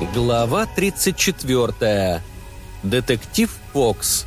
Глава 34. Детектив Фокс.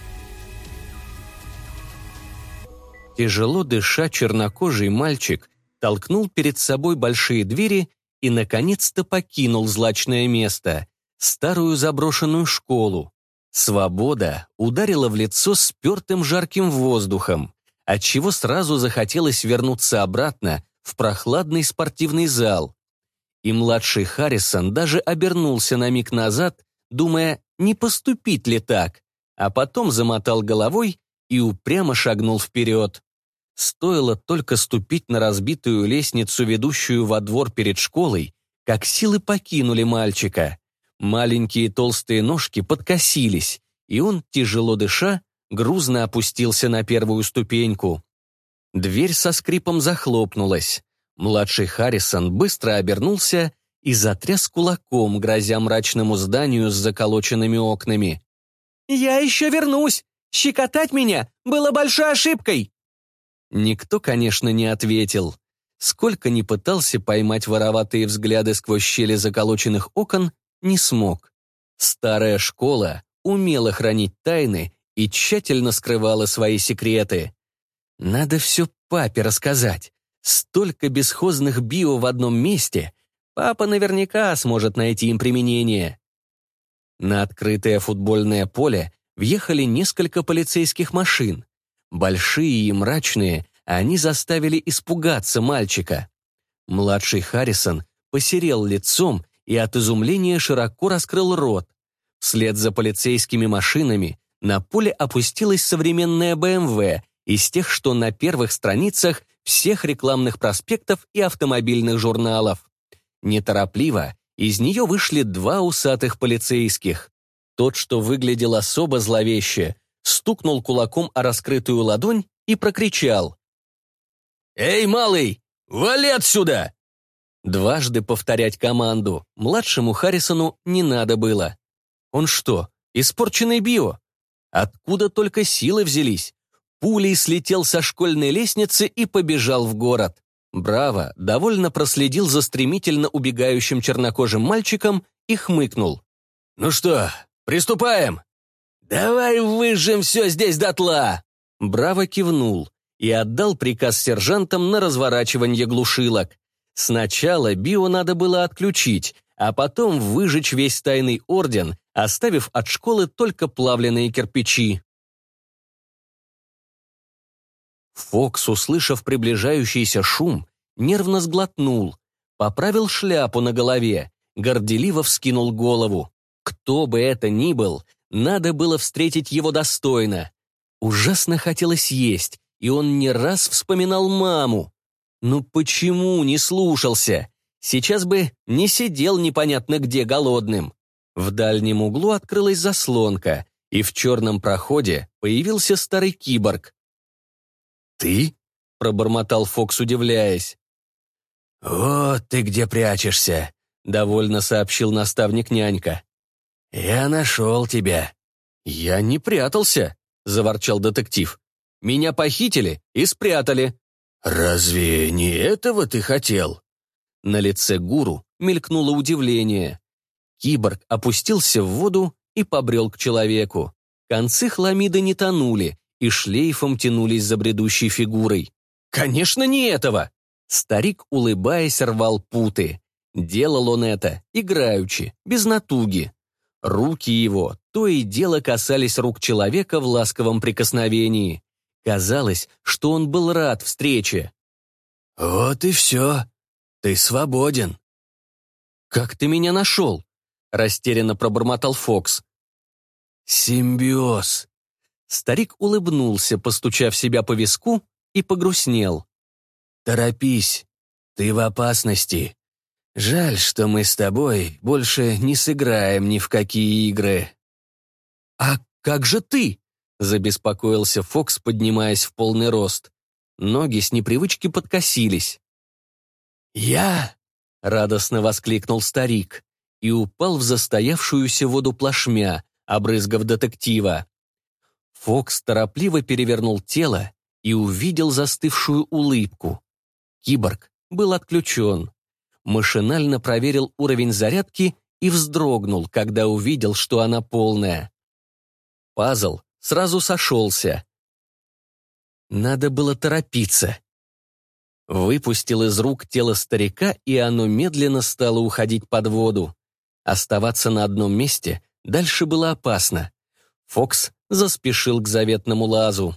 Тяжело дыша, чернокожий мальчик толкнул перед собой большие двери и, наконец-то, покинул злачное место — старую заброшенную школу. Свобода ударила в лицо спертым жарким воздухом, отчего сразу захотелось вернуться обратно в прохладный спортивный зал. И младший Харрисон даже обернулся на миг назад, думая, не поступить ли так, а потом замотал головой и упрямо шагнул вперед. Стоило только ступить на разбитую лестницу, ведущую во двор перед школой, как силы покинули мальчика. Маленькие толстые ножки подкосились, и он, тяжело дыша, грузно опустился на первую ступеньку. Дверь со скрипом захлопнулась. Младший Харрисон быстро обернулся и затряс кулаком, грозя мрачному зданию с заколоченными окнами. «Я еще вернусь! Щекотать меня было большой ошибкой!» Никто, конечно, не ответил. Сколько ни пытался поймать вороватые взгляды сквозь щели заколоченных окон, не смог. Старая школа умела хранить тайны и тщательно скрывала свои секреты. Надо все папе рассказать. Столько бесхозных био в одном месте, папа наверняка сможет найти им применение. На открытое футбольное поле въехали несколько полицейских машин. Большие и мрачные, они заставили испугаться мальчика. Младший Харрисон посерел лицом и от изумления широко раскрыл рот. Вслед за полицейскими машинами на поле опустилась современная БМВ из тех, что на первых страницах всех рекламных проспектов и автомобильных журналов. Неторопливо из нее вышли два усатых полицейских. Тот, что выглядел особо зловеще, стукнул кулаком о раскрытую ладонь и прокричал: «Эй, малый, вали отсюда!» Дважды повторять команду младшему Харрисону не надо было. Он что, испорченный био? Откуда только силы взялись? Пулей слетел со школьной лестницы и побежал в город. Браво довольно проследил за стремительно убегающим чернокожим мальчиком и хмыкнул. «Ну что, приступаем? Давай выжжем все здесь дотла!» Браво кивнул и отдал приказ сержантам на разворачивание глушилок. Сначала био надо было отключить, а потом выжечь весь тайный орден, оставив от школы только плавленые кирпичи. Фокс, услышав приближающийся шум, нервно сглотнул, поправил шляпу на голове, горделиво вскинул голову. Кто бы это ни был, надо было встретить его достойно. Ужасно хотелось есть, и он не раз вспоминал маму. Ну почему не слушался? Сейчас бы не сидел непонятно где голодным. В дальнем углу открылась заслонка, и в черном проходе появился старый киборг. «Ты?» — пробормотал Фокс, удивляясь. «Вот ты где прячешься», — довольно сообщил наставник-нянька. «Я нашел тебя». «Я не прятался», — заворчал детектив. «Меня похитили и спрятали». «Разве не этого ты хотел?» На лице гуру мелькнуло удивление. Киборг опустился в воду и побрел к человеку. Концы хламиды не тонули и шлейфом тянулись за бредущей фигурой. «Конечно, не этого!» Старик, улыбаясь, рвал путы. Делал он это играючи, без натуги. Руки его то и дело касались рук человека в ласковом прикосновении. Казалось, что он был рад встрече. «Вот и все. Ты свободен». «Как ты меня нашел?» — растерянно пробормотал Фокс. «Симбиоз». Старик улыбнулся, постучав себя по виску, и погрустнел. «Торопись, ты в опасности. Жаль, что мы с тобой больше не сыграем ни в какие игры». «А как же ты?» — забеспокоился Фокс, поднимаясь в полный рост. Ноги с непривычки подкосились. «Я?» — радостно воскликнул старик и упал в застоявшуюся воду плашмя, обрызгав детектива. Фокс торопливо перевернул тело и увидел застывшую улыбку. Киборг был отключен. Машинально проверил уровень зарядки и вздрогнул, когда увидел, что она полная. Пазл сразу сошелся. Надо было торопиться. Выпустил из рук тело старика, и оно медленно стало уходить под воду. Оставаться на одном месте дальше было опасно. Фокс заспешил к заветному лазу.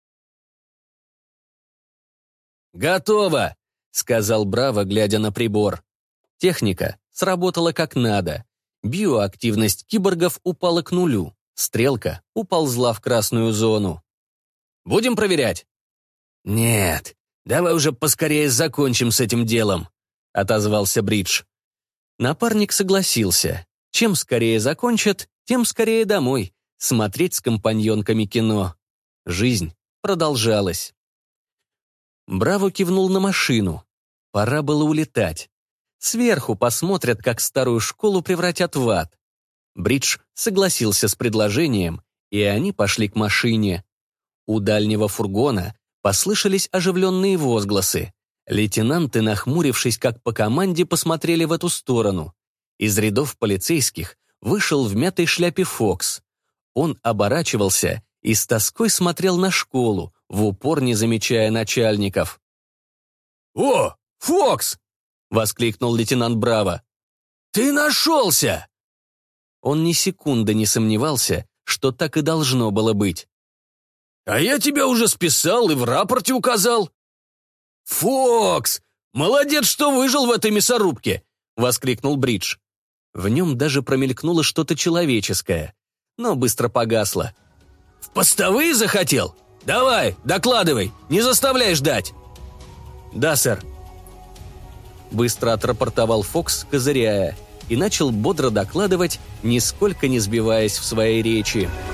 «Готово!» — сказал Браво, глядя на прибор. Техника сработала как надо. Биоактивность киборгов упала к нулю. Стрелка уползла в красную зону. «Будем проверять?» «Нет, давай уже поскорее закончим с этим делом», — отозвался Бридж. Напарник согласился. Чем скорее закончат, тем скорее домой, смотреть с компаньонками кино. Жизнь продолжалась. Браво кивнул на машину. Пора было улетать. Сверху посмотрят, как старую школу превратят в ад. Бридж согласился с предложением, и они пошли к машине. У дальнего фургона послышались оживленные возгласы. Лейтенанты, нахмурившись как по команде, посмотрели в эту сторону. Из рядов полицейских вышел в мятой шляпе Фокс. Он оборачивался и с тоской смотрел на школу, в упор не замечая начальников. «О, Фокс!» — воскликнул лейтенант Браво. «Ты нашелся!» Он ни секунды не сомневался, что так и должно было быть. «А я тебя уже списал и в рапорте указал». «Фокс! Молодец, что выжил в этой мясорубке!» — воскликнул Бридж. В нем даже промелькнуло что-то человеческое, но быстро погасло. «В постовые захотел? Давай, докладывай, не заставляй ждать!» «Да, сэр», — быстро отрапортовал Фокс, козыряя, и начал бодро докладывать, нисколько не сбиваясь в своей речи.